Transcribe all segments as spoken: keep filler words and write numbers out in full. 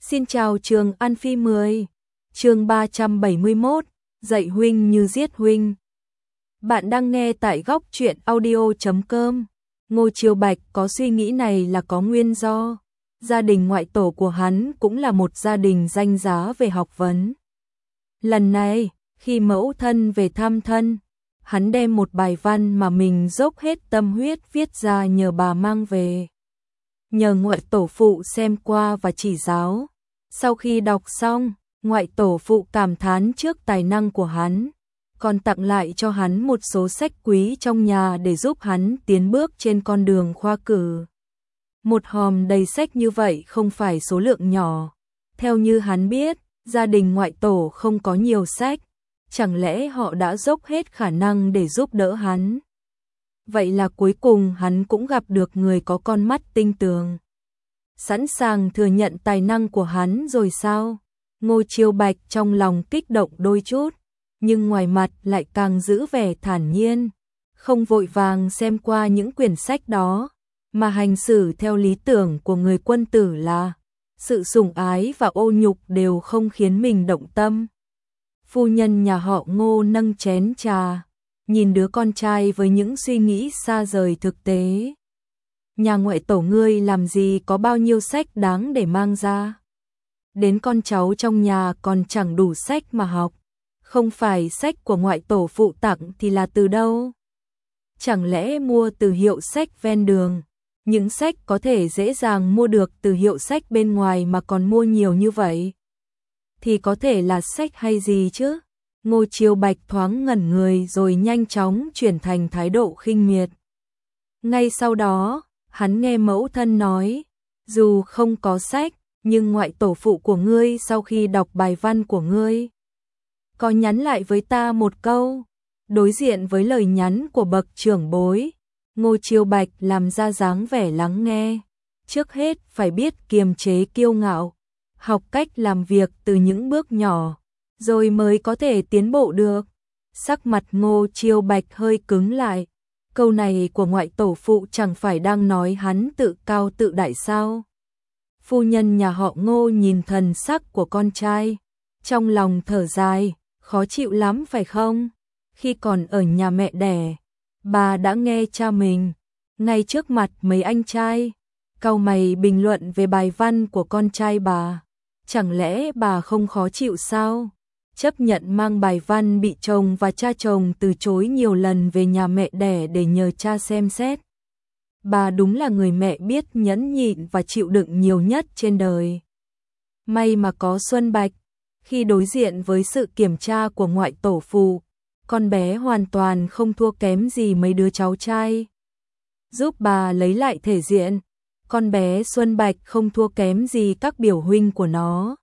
Xin chào trường An Phi mười. Chương ba trăm bảy mươi mốt, dạy huynh như giết huynh. Bạn đang nghe tại góc truyện audio chấm com. Ngô Chiêu Bạch có suy nghĩ này là có nguyên do. Gia đình ngoại tổ của hắn cũng là một gia đình danh giá về học vấn. Lần này, khi mẫu thân về thăm thân, hắn đem một bài văn mà mình dốc hết tâm huyết viết ra nhờ bà mang về. Nhờ ngoại tổ phụ xem qua và chỉ giáo. Sau khi đọc xong, ngoại tổ phụ cảm thán trước tài năng của hắn, còn tặng lại cho hắn một số sách quý trong nhà để giúp hắn tiến bước trên con đường khoa cử. Một hòm đầy sách như vậy không phải số lượng nhỏ. Theo như hắn biết, gia đình ngoại tổ không có nhiều sách, chẳng lẽ họ đã dốc hết khả năng để giúp đỡ hắn? Vậy là cuối cùng hắn cũng gặp được người có con mắt tinh tường, sẵn sàng thừa nhận tài năng của hắn rồi sao? Ngô Chiêu Bạch trong lòng kích động đôi chút, nhưng ngoài mặt lại càng giữ vẻ thản nhiên, không vội vàng xem qua những quyển sách đó, mà hành xử theo lý tưởng của người quân tử là sự sủng ái và ô nhục đều không khiến mình động tâm. Phu nhân nhà họ Ngô nâng chén trà, nhìn đứa con trai với những suy nghĩ xa rời thực tế. Nhà ngoại tổ ngươi làm gì có bao nhiêu sách đáng để mang ra? Đến con cháu trong nhà còn chẳng đủ sách mà học. Không phải sách của ngoại tổ phụ tặng thì là từ đâu? Chẳng lẽ mua từ hiệu sách ven đường? Những sách có thể dễ dàng mua được từ hiệu sách bên ngoài mà còn mua nhiều như vậy, thì có thể là sách hay gì chứ? Ngô Chiêu Bạch thoáng ngẩn người rồi nhanh chóng chuyển thành thái độ khinh miệt. Ngay sau đó, hắn nghe mẫu thân nói, dù không có sách, nhưng ngoại tổ phụ của ngươi sau khi đọc bài văn của ngươi, có nhắn lại với ta một câu. Đối diện với lời nhắn của bậc trưởng bối, Ngô Chiêu Bạch làm ra dáng vẻ lắng nghe. Trước hết phải biết kiềm chế kiêu ngạo, học cách làm việc từ những bước nhỏ, rồi mới có thể tiến bộ được. Sắc mặt Ngô Chiêu Bạch hơi cứng lại. Câu này của ngoại tổ phụ chẳng phải đang nói hắn tự cao tự đại sao? Phu nhân nhà họ Ngô nhìn thần sắc của con trai, trong lòng thở dài, khó chịu lắm phải không? Khi còn ở nhà mẹ đẻ, bà đã nghe cha mình, ngay trước mặt mấy anh trai, cau mày bình luận về bài văn của con trai bà. Chẳng lẽ bà không khó chịu sao? Chấp nhận mang bài văn bị chồng và cha chồng từ chối nhiều lần về nhà mẹ đẻ để nhờ cha xem xét. Bà đúng là người mẹ biết nhẫn nhịn và chịu đựng nhiều nhất trên đời. May mà có Xuân Bạch, khi đối diện với sự kiểm tra của ngoại tổ phụ, con bé hoàn toàn không thua kém gì mấy đứa cháu trai. Giúp bà lấy lại thể diện, con bé Xuân Bạch không thua kém gì các biểu huynh của nó.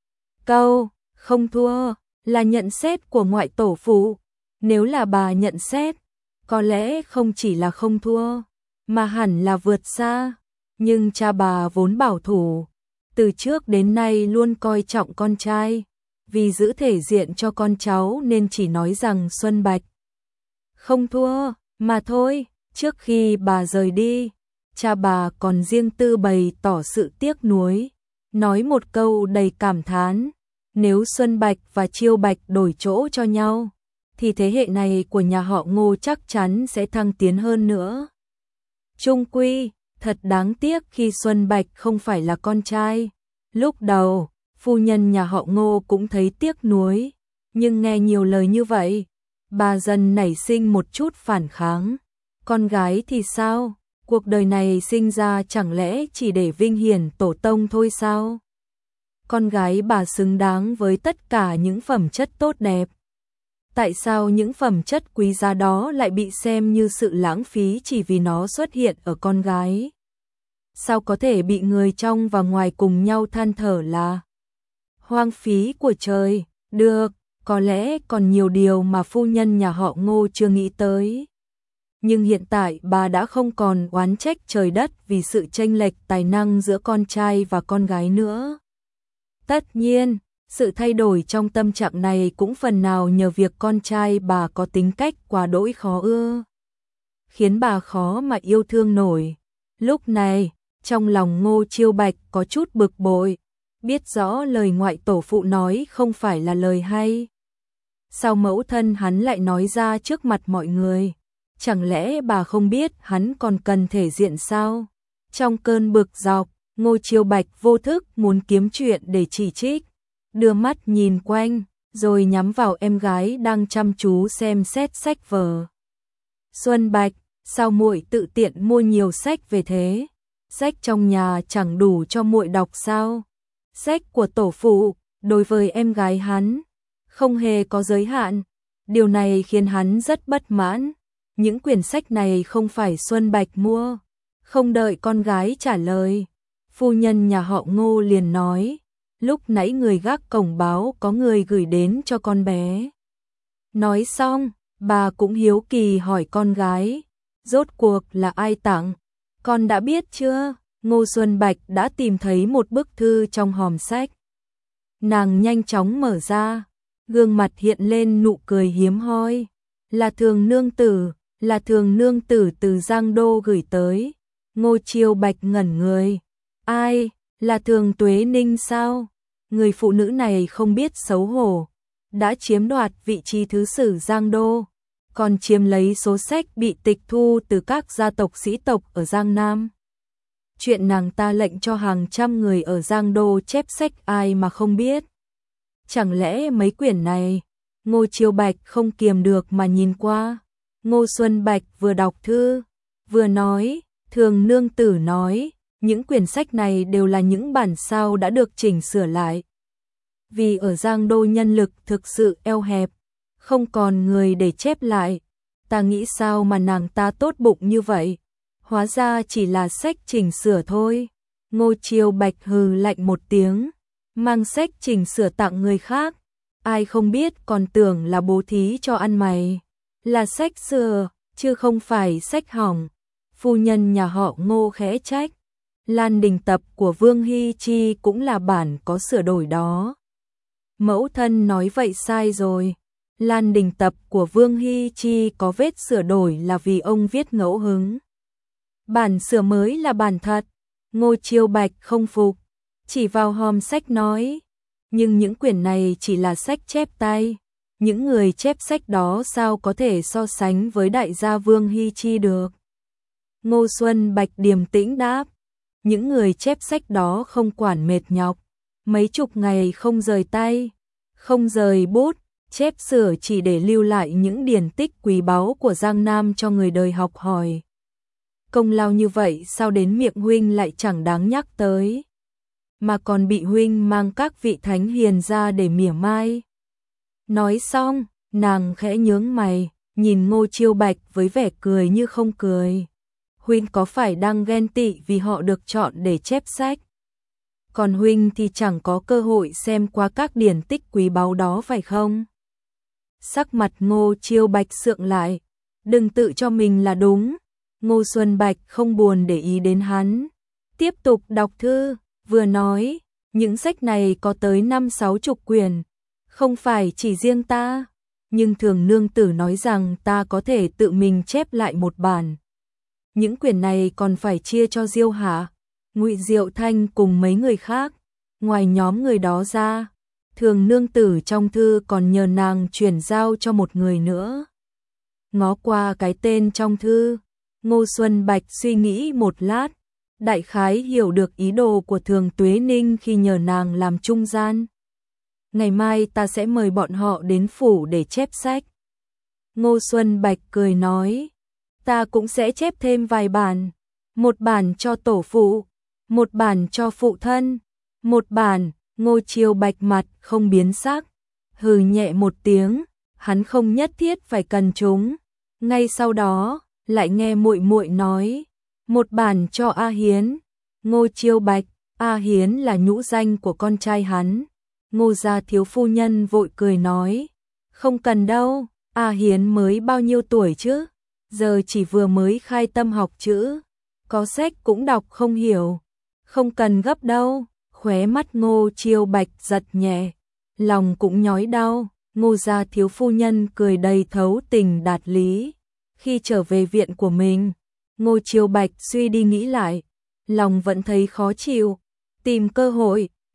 Câu không thua là nhận xét của ngoại tổ phụ. Nếu là bà nhận xét, có lẽ không chỉ là không thua, mà hẳn là vượt xa. Nhưng cha bà vốn bảo thủ, từ trước đến nay luôn coi trọng con trai, vì giữ thể diện cho con cháu nên chỉ nói rằng Xuân Bạch không thua, mà thôi. Trước khi bà rời đi, cha bà còn riêng tư bày tỏ sự tiếc nuối, nói một câu đầy cảm thán. Nếu Xuân Bạch và Chiêu Bạch đổi chỗ cho nhau, thì thế hệ này của nhà họ Ngô chắc chắn sẽ thăng tiến hơn nữa. Chung quy, thật đáng tiếc khi Xuân Bạch không phải là con trai. Lúc đầu, phu nhân nhà họ Ngô cũng thấy tiếc nuối, nhưng nghe nhiều lời như vậy, bà dần nảy sinh một chút phản kháng. Con gái thì sao? Cuộc đời này sinh ra chẳng lẽ chỉ để vinh hiển tổ tông thôi sao? Con gái bà xứng đáng với tất cả những phẩm chất tốt đẹp. Tại sao những phẩm chất quý giá đó lại bị xem như sự lãng phí chỉ vì nó xuất hiện ở con gái? Sao có thể bị người trong và ngoài cùng nhau than thở là hoang phí của trời? Được, có lẽ còn nhiều điều mà phu nhân nhà họ Ngô chưa nghĩ tới. Nhưng hiện tại bà đã không còn oán trách trời đất vì sự chênh lệch tài năng giữa con trai và con gái nữa. Tất nhiên, sự thay đổi trong tâm trạng này cũng phần nào nhờ việc con trai bà có tính cách quá đỗi khó ưa, khiến bà khó mà yêu thương nổi. Lúc này, trong lòng Ngô Chiêu Bạch có chút bực bội, biết rõ lời ngoại tổ phụ nói không phải là lời hay. Sao mẫu thân hắn lại nói ra trước mặt mọi người? Chẳng lẽ bà không biết hắn còn cần thể diện sao? Trong cơn bực dọc, Ngô Chiêu Bạch vô thức muốn kiếm chuyện để chỉ trích, đưa mắt nhìn quanh, rồi nhắm vào em gái đang chăm chú xem xét sách vở. Xuân Bạch, sao muội tự tiện mua nhiều sách về thế? Sách trong nhà chẳng đủ cho muội đọc sao? Sách của tổ phụ, đối với em gái hắn, không hề có giới hạn. Điều này khiến hắn rất bất mãn. Những quyển sách này không phải Xuân Bạch mua. Không đợi con gái trả lời, phu nhân nhà họ Ngô liền nói, lúc nãy người gác cổng báo có người gửi đến cho con bé. Nói xong, bà cũng hiếu kỳ hỏi con gái, rốt cuộc là ai tặng? Con đã biết chưa? Ngô Xuân Bạch đã tìm thấy một bức thư trong hòm sách. Nàng nhanh chóng mở ra, gương mặt hiện lên nụ cười hiếm hoi. Là Thường nương tử, là Thường nương tử từ Giang Đô gửi tới. Ngô Chiêu Bạch ngẩn người. Ai, là Thường Tuế Ninh sao? Người phụ nữ này không biết xấu hổ, đã chiếm đoạt vị trí thứ sử Giang Đô, còn chiếm lấy số sách bị tịch thu từ các gia tộc sĩ tộc ở Giang Nam. Chuyện nàng ta lệnh cho hàng trăm người ở Giang Đô chép sách ai mà không biết. Chẳng lẽ mấy quyển này? Ngô Chiêu Bạch không kiềm được mà nhìn qua. Ngô Xuân Bạch vừa đọc thư, vừa nói, Thường nương tử nói, những quyển sách này đều là những bản sao đã được chỉnh sửa lại. Vì ở Giang Đô nhân lực thực sự eo hẹp, không còn người để chép lại. Ta nghĩ sao mà nàng ta tốt bụng như vậy? Hóa ra chỉ là sách chỉnh sửa thôi. Ngô Chiêu Bạch hừ lạnh một tiếng, mang sách chỉnh sửa tặng người khác. Ai không biết còn tưởng là bố thí cho ăn mày. Là sách sửa, chứ không phải sách hỏng. Phu nhân nhà họ Ngô khẽ trách. Lan Đình Tập của Vương Hy Chi cũng là bản có sửa đổi đó. Mẫu thân nói vậy sai rồi. Lan Đình Tập của Vương Hy Chi có vết sửa đổi là vì ông viết ngẫu hứng. Bản sửa mới là bản thật. Ngô Chiêu Bạch không phục, chỉ vào hòm sách nói. Nhưng những quyển này chỉ là sách chép tay. Những người chép sách đó sao có thể so sánh với đại gia Vương Hy Chi được? Ngô Xuân Bạch điềm tĩnh đáp. Những người chép sách đó không quản mệt nhọc, mấy chục ngày không rời tay, không rời bút, chép sửa chỉ để lưu lại những điển tích quý báu của Giang Nam cho người đời học hỏi. Công lao như vậy sao đến miệng huynh lại chẳng đáng nhắc tới, mà còn bị huynh mang các vị thánh hiền ra để mỉa mai. Nói xong, nàng khẽ nhướng mày, nhìn Ngô Chiêu Bạch với vẻ cười như không cười. Huynh có phải đang ghen tị vì họ được chọn để chép sách? Còn huynh thì chẳng có cơ hội xem qua các điển tích quý báu đó phải không? Sắc mặt Ngô Chiêu Bạch sượng lại, đừng tự cho mình là đúng. Ngô Xuân Bạch không buồn để ý đến hắn, tiếp tục đọc thư, vừa nói, những sách này có tới năm sáu chục quyển, không phải chỉ riêng ta, nhưng Thường nương tử nói rằng ta có thể tự mình chép lại một bản. Những quyển này còn phải chia cho Diêu Hạ, Ngụy Diệu Thanh cùng mấy người khác. Ngoài nhóm người đó ra, Thường nương tử trong thư còn nhờ nàng chuyển giao cho một người nữa. Ngó qua cái tên trong thư, Ngô Xuân Bạch suy nghĩ một lát, đại khái hiểu được ý đồ của Thường Tuế Ninh khi nhờ nàng làm trung gian. Ngày mai ta sẽ mời bọn họ đến phủ để chép sách. Ngô Xuân Bạch cười nói, ta cũng sẽ chép thêm vài bản, một bản cho tổ phụ, một bản cho phụ thân, một bản. Ngô Chiêu Bạch mặt không biến sắc, hừ nhẹ một tiếng, hắn không nhất thiết phải cần chúng. Ngay sau đó, lại nghe muội muội nói, một bản cho A Hiến. Ngô Chiêu Bạch, A Hiến là nhũ danh của con trai hắn. Ngô gia thiếu phu nhân vội cười nói, không cần đâu, A Hiến mới bao nhiêu tuổi chứ, giờ chỉ vừa mới khai tâm học chữ, có sách cũng đọc không hiểu, không cần gấp đâu. Khóe mắt Ngô Chiêu Bạch giật nhẹ, lòng cũng nhói đau. Ngô gia thiếu phu nhân cười đầy thấu tình đạt lý. Khi trở về viện của mình, Ngô Chiêu Bạch suy đi nghĩ lại, lòng vẫn thấy khó chịu, tìm cơ hội,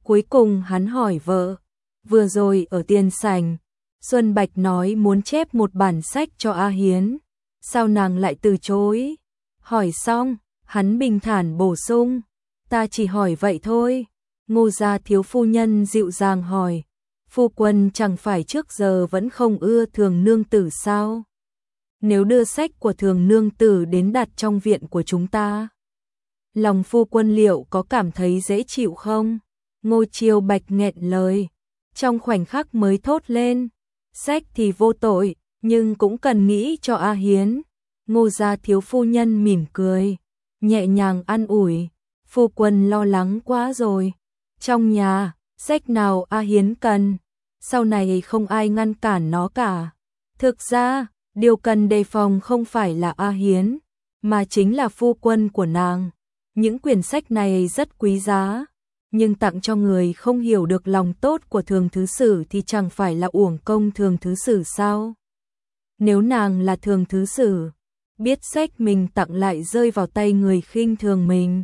Cuối cùng hắn hỏi vợ, vừa rồi ở tiền sảnh, Xuân Bạch nói muốn chép một bản sách cho A Hiến, sao nàng lại từ chối? Hỏi xong, hắn bình thản bổ sung, ta chỉ hỏi vậy thôi. Ngô gia thiếu phu nhân dịu dàng hỏi, phu quân chẳng phải trước giờ vẫn không ưa Thường nương tử sao? Nếu đưa sách của Thường nương tử đến đặt trong viện của chúng ta, lòng phu quân liệu có cảm thấy dễ chịu không? Ngô Chiêu Bạch nghẹn lời, trong khoảnh khắc mới thốt lên, sách thì vô tội, nhưng cũng cần nghĩ cho A Hiến. Ngô gia thiếu phu nhân mỉm cười, nhẹ nhàng an ủi, phu quân lo lắng quá rồi. Trong nhà, sách nào A Hiến cần, sau này không ai ngăn cản nó cả. Thực ra, điều cần đề phòng không phải là A Hiến, mà chính là phu quân của nàng. Những quyển sách này rất quý giá, nhưng tặng cho người không hiểu được lòng tốt của Thường thứ sử thì chẳng phải là uổng công Thường thứ sử sao? Nếu nàng là Thường thứ sử, biết sách mình tặng lại rơi vào tay người khinh thường mình,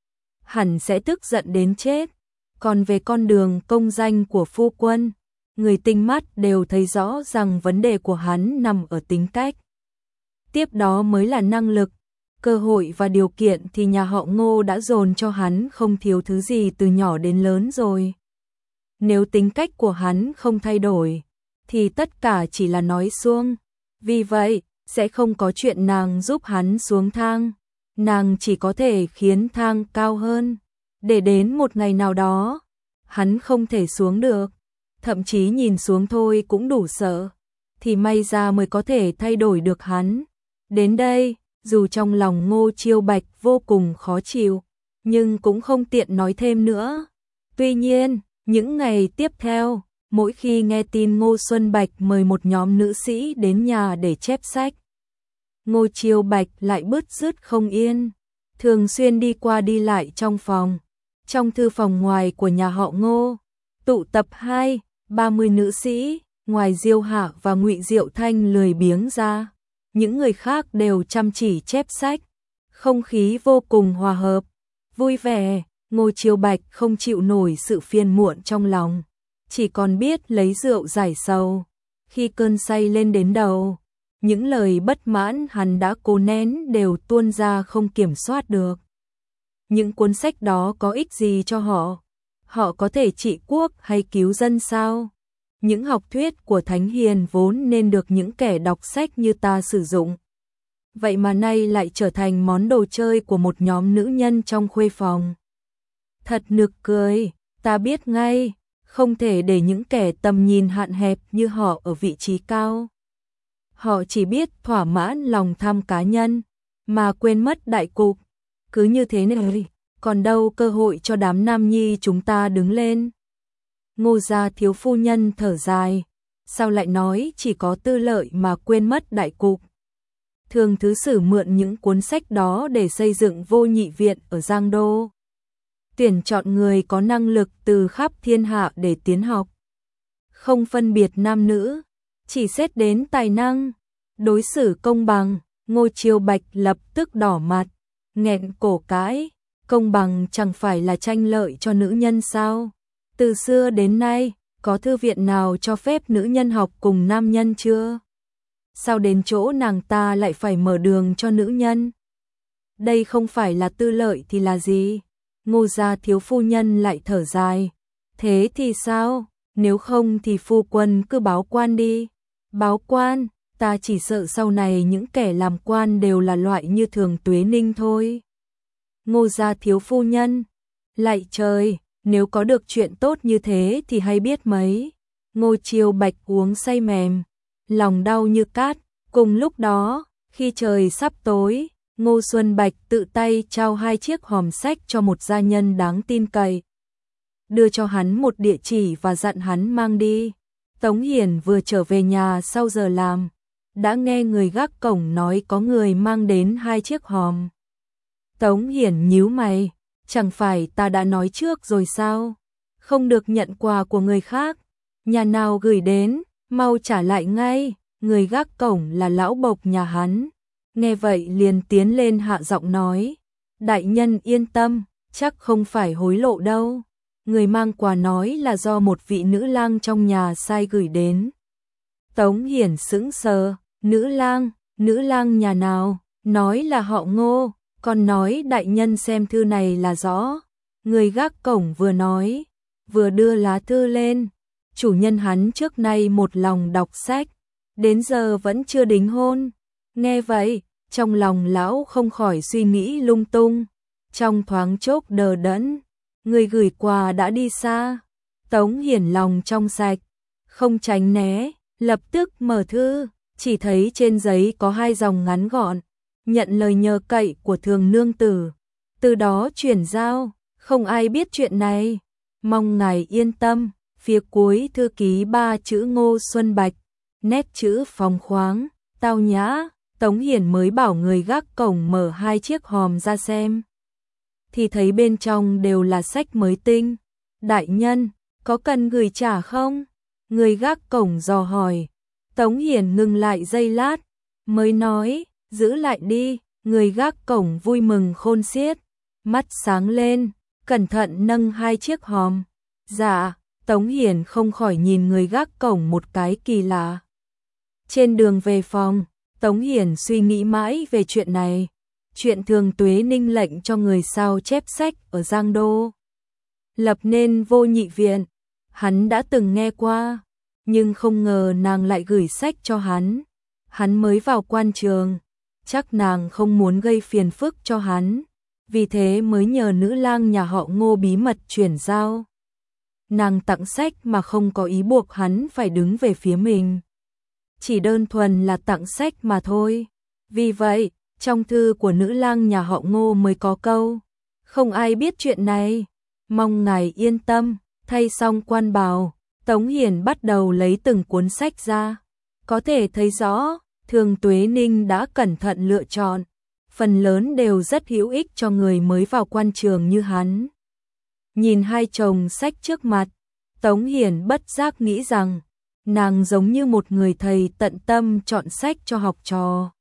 hẳn sẽ tức giận đến chết. Còn về con đường công danh của phu quân, người tinh mắt đều thấy rõ rằng vấn đề của hắn nằm ở tính cách. Tiếp đó mới là năng lực, cơ hội và điều kiện thì nhà họ Ngô đã dồn cho hắn không thiếu thứ gì từ nhỏ đến lớn rồi. Nếu tính cách của hắn không thay đổi, thì tất cả chỉ là nói suông. Vì vậy, sẽ không có chuyện nàng giúp hắn xuống thang. Nàng chỉ có thể khiến thang cao hơn, để đến một ngày nào đó, hắn không thể xuống được, thậm chí nhìn xuống thôi cũng đủ sợ, thì may ra mới có thể thay đổi được hắn. Đến đây, dù trong lòng Ngô Chiêu Bạch vô cùng khó chịu, nhưng cũng không tiện nói thêm nữa. Tuy nhiên, những ngày tiếp theo, mỗi khi nghe tin Ngô Xuân Bạch mời một nhóm nữ sĩ đến nhà để chép sách, Ngô Chiêu Bạch lại bứt rứt không yên, thường xuyên đi qua đi lại trong phòng. Trong thư phòng ngoài của nhà họ Ngô, tụ tập hai, ba mươi nữ sĩ, ngoài Diêu Hạ và Ngụy Diệu Thanh lười biếng ra, những người khác đều chăm chỉ chép sách, không khí vô cùng hòa hợp, vui vẻ. Ngô Chiêu Bạch không chịu nổi sự phiền muộn trong lòng, chỉ còn biết lấy rượu giải sầu. Khi cơn say lên đến đầu, những lời bất mãn hắn đã cố nén đều tuôn ra không kiểm soát được. Những cuốn sách đó có ích gì cho họ? Họ có thể trị quốc hay cứu dân sao? Những học thuyết của Thánh Hiền vốn nên được những kẻ đọc sách như ta sử dụng, vậy mà nay lại trở thành món đồ chơi của một nhóm nữ nhân trong khuê phòng. Thật nực cười, ta biết ngay, không thể để những kẻ tầm nhìn hạn hẹp như họ ở vị trí cao. Họ chỉ biết thỏa mãn lòng tham cá nhân, mà quên mất đại cục. Cứ như thế này, còn đâu cơ hội cho đám nam nhi chúng ta đứng lên. Ngô gia thiếu phu nhân thở dài, sao lại nói chỉ có tư lợi mà quên mất đại cục. Thường thứ sử mượn những cuốn sách đó để xây dựng vô nhị viện ở Giang Đô, tuyển chọn người có năng lực từ khắp thiên hạ để tiến học, không phân biệt nam nữ, chỉ xét đến tài năng, đối xử công bằng. Ngô Chiêu Bạch lập tức đỏ mặt, nghẹn cổ cãi, công bằng chẳng phải là tranh lợi cho nữ nhân sao? Từ xưa đến nay, có thư viện nào cho phép nữ nhân học cùng nam nhân chưa? Sao đến chỗ nàng ta lại phải mở đường cho nữ nhân? Đây không phải là tư lợi thì là gì? Ngô gia thiếu phu nhân lại thở dài, thế thì sao? Nếu không thì phu quân cứ báo quan đi. Báo quan? Ta chỉ sợ sau này những kẻ làm quan đều là loại như Thường Tuế Ninh thôi. Ngô gia thiếu phu nhân, lạy trời, nếu có được chuyện tốt như thế thì hay biết mấy. Ngô Chiêu Bạch uống say mềm, lòng đau như cát. Cùng lúc đó, khi trời sắp tối, Ngô Xuân Bạch tự tay trao hai chiếc hòm sách cho một gia nhân đáng tin cậy, đưa cho hắn một địa chỉ và dặn hắn mang đi. Tống Hiển vừa trở về nhà sau giờ làm, đã nghe người gác cổng nói có người mang đến hai chiếc hòm. Tống Hiển nhíu mày, chẳng phải ta đã nói trước rồi sao? Không được nhận quà của người khác, nhà nào gửi đến, mau trả lại ngay. Người gác cổng là lão bộc nhà hắn, nghe vậy liền tiến lên hạ giọng nói, đại nhân yên tâm, chắc không phải hối lộ đâu. người mang quà nói là do một vị nữ lang trong nhà sai gửi đến. Tống Hiển sững sờ, nữ lang, nữ lang nhà nào, nói là họ Ngô, còn nói đại nhân xem thư này là rõ. Người gác cổng vừa nói, vừa đưa lá thư lên, chủ nhân hắn trước nay một lòng đọc sách, đến giờ vẫn chưa đính hôn. Nghe vậy, trong lòng lão không khỏi suy nghĩ lung tung, trong thoáng chốc đờ đẫn, người gửi quà đã đi xa. Tống Hiển lòng trong sạch, không tránh né, lập tức mở thư, chỉ thấy trên giấy có hai dòng ngắn gọn, nhận lời nhờ cậy của Thường nương tử, từ đó chuyển giao, không ai biết chuyện này, mong ngài yên tâm. Phía cuối thư ký ba chữ Ngô Xuân Bạch, nét chữ phóng khoáng, tao nhã. Tống Hiển mới bảo người gác cổng mở hai chiếc hòm ra xem, thì thấy bên trong đều là sách mới tinh. Đại nhân, có cần gửi trả không? Người gác cổng dò hỏi. Tống Hiển ngừng lại giây lát, mới nói, giữ lại đi. Người gác cổng vui mừng khôn xiết, mắt sáng lên, cẩn thận nâng hai chiếc hòm. Dạ. Tống Hiển không khỏi nhìn người gác cổng một cái kỳ lạ. Trên đường về phòng, Tống Hiển suy nghĩ mãi về chuyện này. Chuyện Thường Tuế Ninh lệnh cho người sao chép sách ở Giang Đô lập nên vô nhị viện, hắn đã từng nghe qua, nhưng không ngờ nàng lại gửi sách cho hắn. Hắn mới vào quan trường, chắc nàng không muốn gây phiền phức cho hắn, vì thế mới nhờ nữ lang nhà họ Ngô bí mật chuyển giao. Nàng tặng sách mà không có ý buộc hắn phải đứng về phía mình, chỉ đơn thuần là tặng sách mà thôi. Vì vậy, trong thư của nữ lang nhà họ Ngô mới có câu, không ai biết chuyện này, mong ngài yên tâm. Thay xong quan bào, Tống Hiển bắt đầu lấy từng cuốn sách ra, có thể thấy rõ, Thường Tuế Ninh đã cẩn thận lựa chọn, phần lớn đều rất hữu ích cho người mới vào quan trường như hắn. Nhìn hai chồng sách trước mặt, Tống Hiển bất giác nghĩ rằng, nàng giống như một người thầy tận tâm chọn sách cho học trò,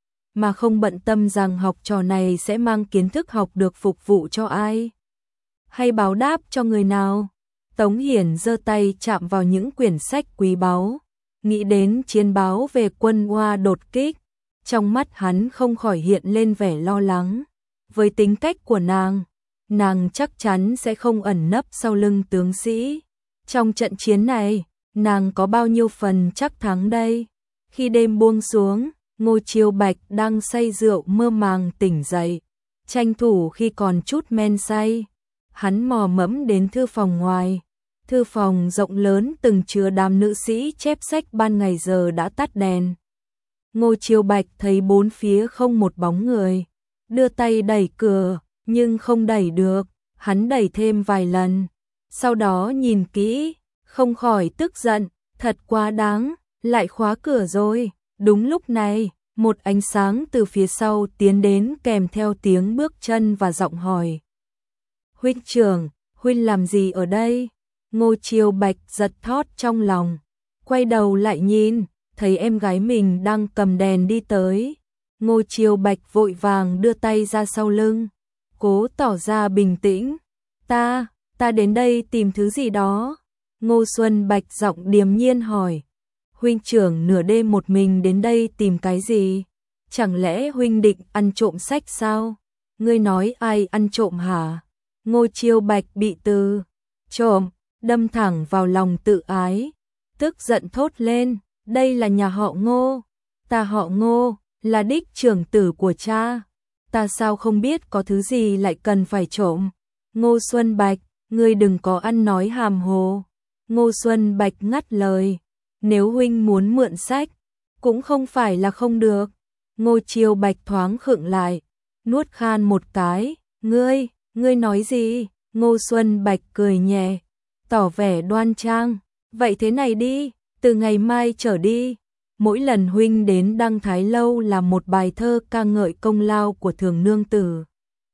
mà không bận tâm rằng học trò này sẽ mang kiến thức học được phục vụ cho ai, hay báo đáp cho người nào. Tống Hiển giơ tay chạm vào những quyển sách quý báu, nghĩ đến chiến báo về quân Hoa đột kích, trong mắt hắn không khỏi hiện lên vẻ lo lắng. Với tính cách của nàng, nàng chắc chắn sẽ không ẩn nấp sau lưng tướng sĩ. Trong trận chiến này, nàng có bao nhiêu phần chắc thắng đây? Khi đêm buông xuống, Ngô Chiêu Bạch đang say rượu mơ màng tỉnh dậy, tranh thủ khi còn chút men say, hắn mò mẫm đến thư phòng ngoài. Thư phòng rộng lớn từng chứa đám nữ sĩ chép sách ban ngày giờ đã tắt đèn. Ngô Chiêu Bạch thấy bốn phía không một bóng người, đưa tay đẩy cửa, nhưng không đẩy được, hắn đẩy thêm vài lần, sau đó nhìn kỹ, không khỏi tức giận, thật quá đáng, lại khóa cửa rồi. Đúng lúc này, một ánh sáng từ phía sau tiến đến kèm theo tiếng bước chân và giọng hỏi. Huynh trưởng, huynh làm gì ở đây? Ngô Chiêu Bạch giật thót trong lòng, quay đầu lại nhìn, thấy em gái mình đang cầm đèn đi tới. Ngô Chiêu Bạch vội vàng đưa tay ra sau lưng, cố tỏ ra bình tĩnh. Ta, ta đến đây tìm thứ gì đó. Ngô Xuân Bạch giọng điềm nhiên hỏi. Huynh trưởng nửa đêm một mình đến đây tìm cái gì? Chẳng lẽ huynh định ăn trộm sách sao? Ngươi nói ai ăn trộm hả? Ngô Chiêu Bạch bị từ trộm đâm thẳng vào lòng tự ái, tức giận thốt lên, đây là nhà họ Ngô, ta họ Ngô, là đích trưởng tử của cha, ta sao không biết có thứ gì lại cần phải trộm. Ngô Xuân Bạch, ngươi đừng có ăn nói hàm hồ. Ngô Xuân Bạch ngắt lời, nếu huynh muốn mượn sách, cũng không phải là không được. Ngô Chiêu Bạch thoáng khựng lại, nuốt khan một cái, ngươi, ngươi nói gì? Ngô Xuân Bạch cười nhẹ, tỏ vẻ đoan trang, vậy thế này đi, từ ngày mai trở đi, mỗi lần huynh đến Đăng Thái Lâu làm một bài thơ ca ngợi công lao của Thường nương tử,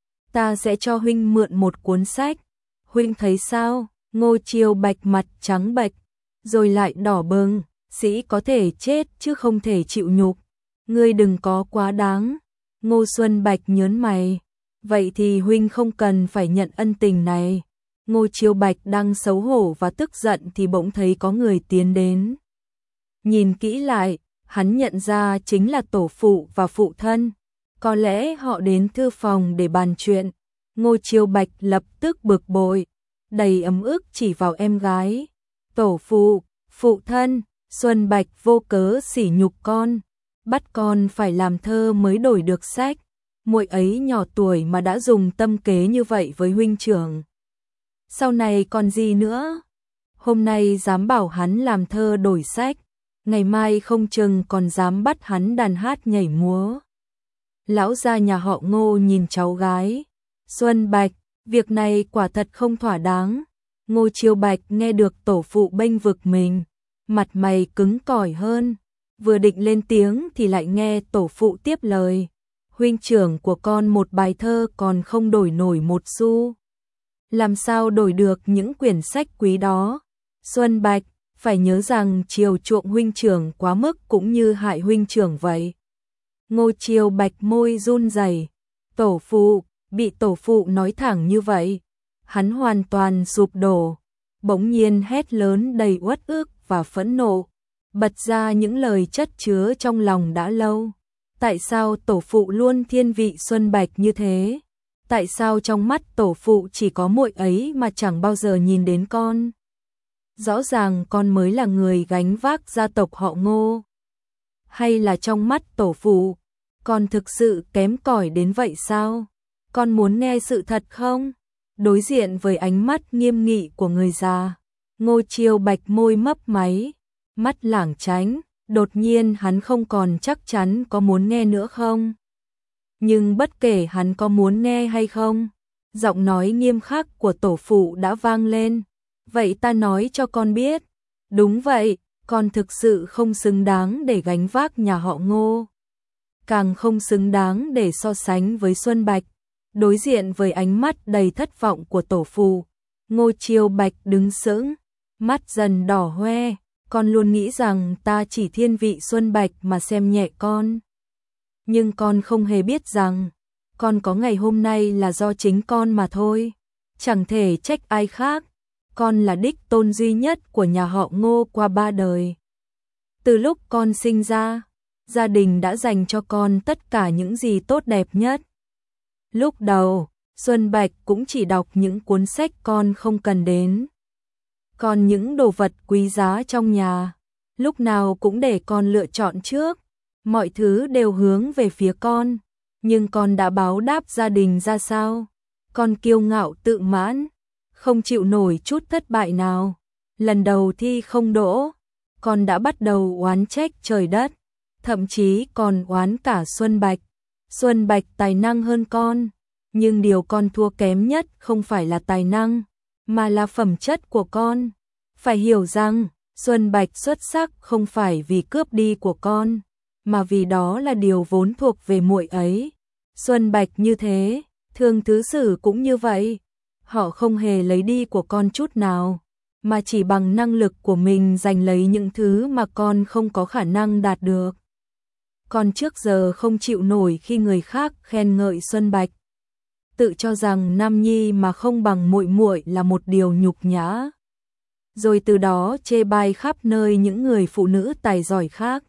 ta sẽ cho huynh mượn một cuốn sách, huynh thấy sao? Ngô Chiêu Bạch mặt trắng bệch, rồi lại đỏ bừng, sĩ có thể chết chứ không thể chịu nhục, ngươi đừng có quá đáng. Ngô Xuân Bạch nhớn mày, vậy thì huynh không cần phải nhận ân tình này, Ngô Chiêu Bạch đang xấu hổ và tức giận thì bỗng thấy có người tiến đến. Nhìn kỹ lại, hắn nhận ra chính là tổ phụ và phụ thân. Có lẽ họ đến thư phòng để bàn chuyện. Ngô Chiêu Bạch lập tức bực bội, đầy ấm ức chỉ vào em gái. Tổ phụ, phụ thân, Xuân Bạch vô cớ sỉ nhục con, bắt con phải làm thơ mới đổi được sách. Muội ấy nhỏ tuổi mà đã dùng tâm kế như vậy với huynh trưởng. Sau này còn gì nữa? Hôm nay dám bảo hắn làm thơ đổi sách, ngày mai không chừng còn dám bắt hắn đàn hát nhảy múa. Lão gia nhà họ Ngô nhìn cháu gái. Xuân Bạch, việc này quả thật không thỏa đáng. Ngô Chiêu Bạch nghe được tổ phụ bênh vực mình, mặt mày cứng cỏi hơn. Vừa định lên tiếng thì lại nghe tổ phụ tiếp lời. Huynh trưởng của con một bài thơ còn không đổi nổi một xu. Làm sao đổi được những quyển sách quý đó? Xuân Bạch, phải nhớ rằng chiều chuộng huynh trưởng quá mức cũng như hại huynh trưởng vậy. Ngô Chiêu Bạch môi run rẩy. Tổ phụ, bị tổ phụ nói thẳng như vậy, hắn hoàn toàn sụp đổ, bỗng nhiên hét lớn đầy uất ức và phẫn nộ, bật ra những lời chất chứa trong lòng đã lâu. Tại sao tổ phụ luôn thiên vị Xuân Bạch như thế? Tại sao trong mắt tổ phụ chỉ có muội ấy mà chẳng bao giờ nhìn đến con? Rõ ràng con mới là người gánh vác gia tộc họ Ngô. Hay là trong mắt tổ phụ, con thực sự kém cỏi đến vậy sao? Con muốn nghe sự thật không? Đối diện với ánh mắt nghiêm nghị của người già, Ngô Chiêu Bạch môi mấp máy, mắt lảng tránh, đột nhiên hắn không còn chắc chắn có muốn nghe nữa không. Nhưng bất kể hắn có muốn nghe hay không, giọng nói nghiêm khắc của tổ phụ đã vang lên. Vậy ta nói cho con biết, đúng vậy, con thực sự không xứng đáng để gánh vác nhà họ Ngô. Càng không xứng đáng để so sánh với Xuân Bạch. Đối diện với ánh mắt đầy thất vọng của tổ phụ, Ngô Chiêu Bạch đứng sững, mắt dần đỏ hoe. Con luôn nghĩ rằng ta chỉ thiên vị Xuân Bạch mà xem nhẹ con. Nhưng con không hề biết rằng, con có ngày hôm nay là do chính con mà thôi. Chẳng thể trách ai khác. Con là đích tôn duy nhất của nhà họ Ngô qua ba đời. Từ lúc con sinh ra, gia đình đã dành cho con tất cả những gì tốt đẹp nhất. Lúc đầu, Xuân Bạch cũng chỉ đọc những cuốn sách con không cần đến. Còn những đồ vật quý giá trong nhà, lúc nào cũng để con lựa chọn trước. Mọi thứ đều hướng về phía con. Nhưng con đã báo đáp gia đình ra sao? Con kiêu ngạo tự mãn, không chịu nổi chút thất bại nào. Lần đầu thi không đỗ, con đã bắt đầu oán trách trời đất. Thậm chí còn oán cả Xuân Bạch. Xuân Bạch tài năng hơn con. Nhưng điều con thua kém nhất không phải là tài năng, mà là phẩm chất của con. Phải hiểu rằng, Xuân Bạch xuất sắc không phải vì cướp đi của con, mà vì đó là điều vốn thuộc về muội ấy. Xuân Bạch như thế, Thương Thứ Sử cũng như vậy. Họ không hề lấy đi của con chút nào, mà chỉ bằng năng lực của mình giành lấy những thứ mà con không có khả năng đạt được. Con trước giờ không chịu nổi khi người khác khen ngợi Xuân Bạch. Tự cho rằng nam nhi mà không bằng muội muội là một điều nhục nhã. Rồi từ đó chê bai khắp nơi những người phụ nữ tài giỏi khác.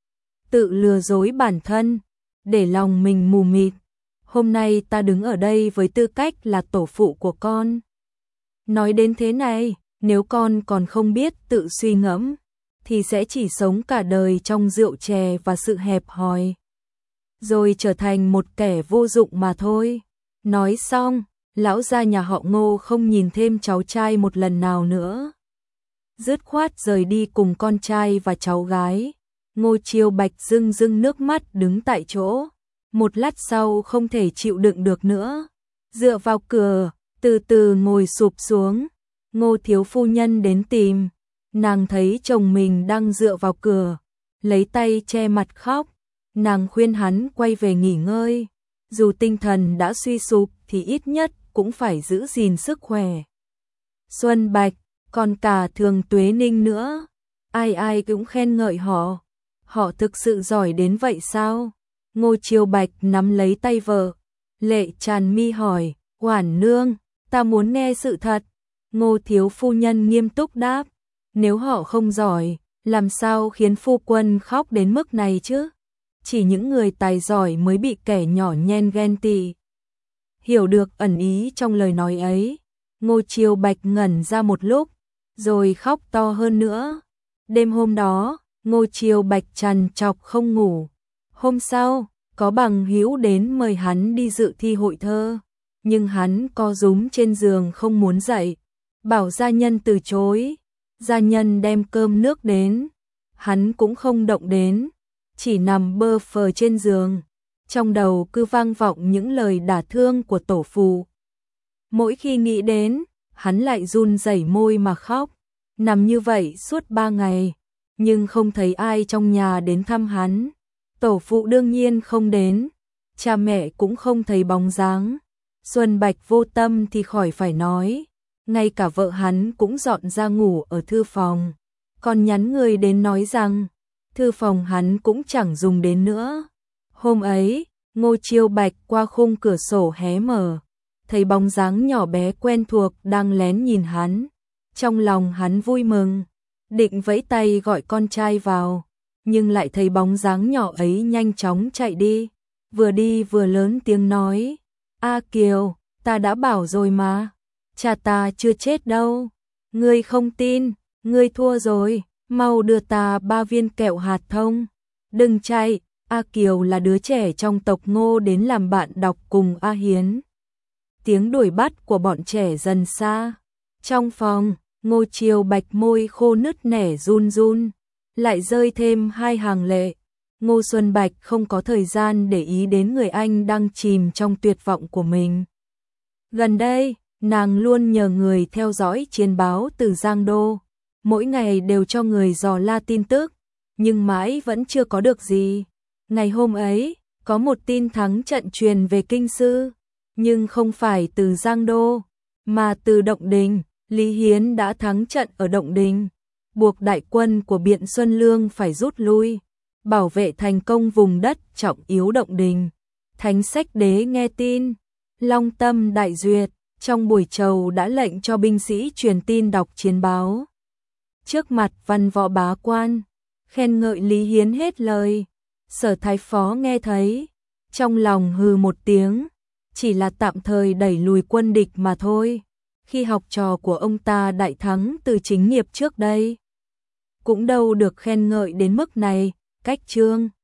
Tự lừa dối bản thân, để lòng mình mù mịt. Hôm nay ta đứng ở đây với tư cách là tổ phụ của con. Nói đến thế này, nếu con còn không biết tự suy ngẫm, thì sẽ chỉ sống cả đời trong rượu chè và sự hẹp hòi. Rồi trở thành một kẻ vô dụng mà thôi. Nói xong, lão gia nhà họ Ngô không nhìn thêm cháu trai một lần nào nữa. Dứt khoát rời đi cùng con trai và cháu gái. Ngô Chiêu Bạch rưng rưng nước mắt đứng tại chỗ. Một lát sau không thể chịu đựng được nữa. Dựa vào cửa, từ từ ngồi sụp xuống. Ngô thiếu phu nhân đến tìm. Nàng thấy chồng mình đang dựa vào cửa, lấy tay che mặt khóc. Nàng khuyên hắn quay về nghỉ ngơi. Dù tinh thần đã suy sụp thì ít nhất cũng phải giữ gìn sức khỏe. Xuân Bạch, còn cả Thường Tuế Ninh nữa. Ai ai cũng khen ngợi họ. Họ thực sự giỏi đến vậy sao? Ngô Chiêu Bạch nắm lấy tay vợ. Lệ tràn mi hỏi, Oản nương, ta muốn nghe sự thật. Ngô thiếu phu nhân nghiêm túc đáp, nếu họ không giỏi, làm sao khiến phu quân khóc đến mức này chứ? Chỉ những người tài giỏi mới bị kẻ nhỏ nhen ghen tị. Hiểu được ẩn ý trong lời nói ấy, Ngô Chiêu Bạch ngẩn ra một lúc, rồi khóc to hơn nữa. Đêm hôm đó, Ngô Chiêu Bạch trằn trọc không ngủ. Hôm sau, có bằng hữu đến mời hắn đi dự thi hội thơ, nhưng hắn co rúm trên giường không muốn dậy, bảo gia nhân từ chối. Gia nhân đem cơm nước đến, hắn cũng không động đến, chỉ nằm bơ phờ trên giường, trong đầu cứ vang vọng những lời đả thương của tổ phụ. Mỗi khi nghĩ đến, hắn lại run rẩy môi mà khóc. Nằm như vậy suốt ba ngày, nhưng không thấy ai trong nhà đến thăm hắn. Tổ phụ đương nhiên không đến, cha mẹ cũng không thấy bóng dáng. Xuân Bạch vô tâm thì khỏi phải nói, ngay cả vợ hắn cũng dọn ra ngủ ở thư phòng, còn nhắn người đến nói rằng thư phòng hắn cũng chẳng dùng đến nữa. Hôm ấy, Ngô Chiêu Bạch qua khung cửa sổ hé mở, thấy bóng dáng nhỏ bé quen thuộc đang lén nhìn hắn. Trong lòng hắn vui mừng, định vẫy tay gọi con trai vào, nhưng lại thấy bóng dáng nhỏ ấy nhanh chóng chạy đi, vừa đi vừa lớn tiếng nói, A Kiều, ta đã bảo rồi mà, cha ta chưa chết đâu, ngươi không tin, ngươi thua rồi, mau đưa ta ba viên kẹo hạt thông, đừng chạy. A Kiều là đứa trẻ trong tộc Ngô đến làm bạn đọc cùng A Hiến. Tiếng đuổi bắt của bọn trẻ dần xa. Trong phòng, Ngô Chiêu Bạch môi khô nứt nẻ run run, lại rơi thêm hai hàng lệ. Ngô Xuân Bạch không có thời gian để ý đến người anh đang chìm trong tuyệt vọng của mình. Gần đây, nàng luôn nhờ người theo dõi chiến báo từ Giang Đô, mỗi ngày đều cho người dò la tin tức, nhưng mãi vẫn chưa có được gì. Ngày hôm ấy, có một tin thắng trận truyền về Kinh Sư, nhưng không phải từ Giang Đô, mà từ Động Đình. Lý Hiến đã thắng trận ở Động Đình, buộc đại quân của Biện Xuân Lương phải rút lui, bảo vệ thành công vùng đất trọng yếu Động Đình. Thánh Sách Đế nghe tin, long tâm đại duyệt, trong buổi chầu đã lệnh cho binh sĩ truyền tin đọc chiến báo. Trước mặt văn võ bá quan, khen ngợi Lý Hiến hết lời. Sở Thái Phó nghe thấy, trong lòng hừ một tiếng, chỉ là tạm thời đẩy lùi quân địch mà thôi. Khi học trò của ông ta đại thắng từ chính nghiệp trước đây, cũng đâu được khen ngợi đến mức này. Cách chương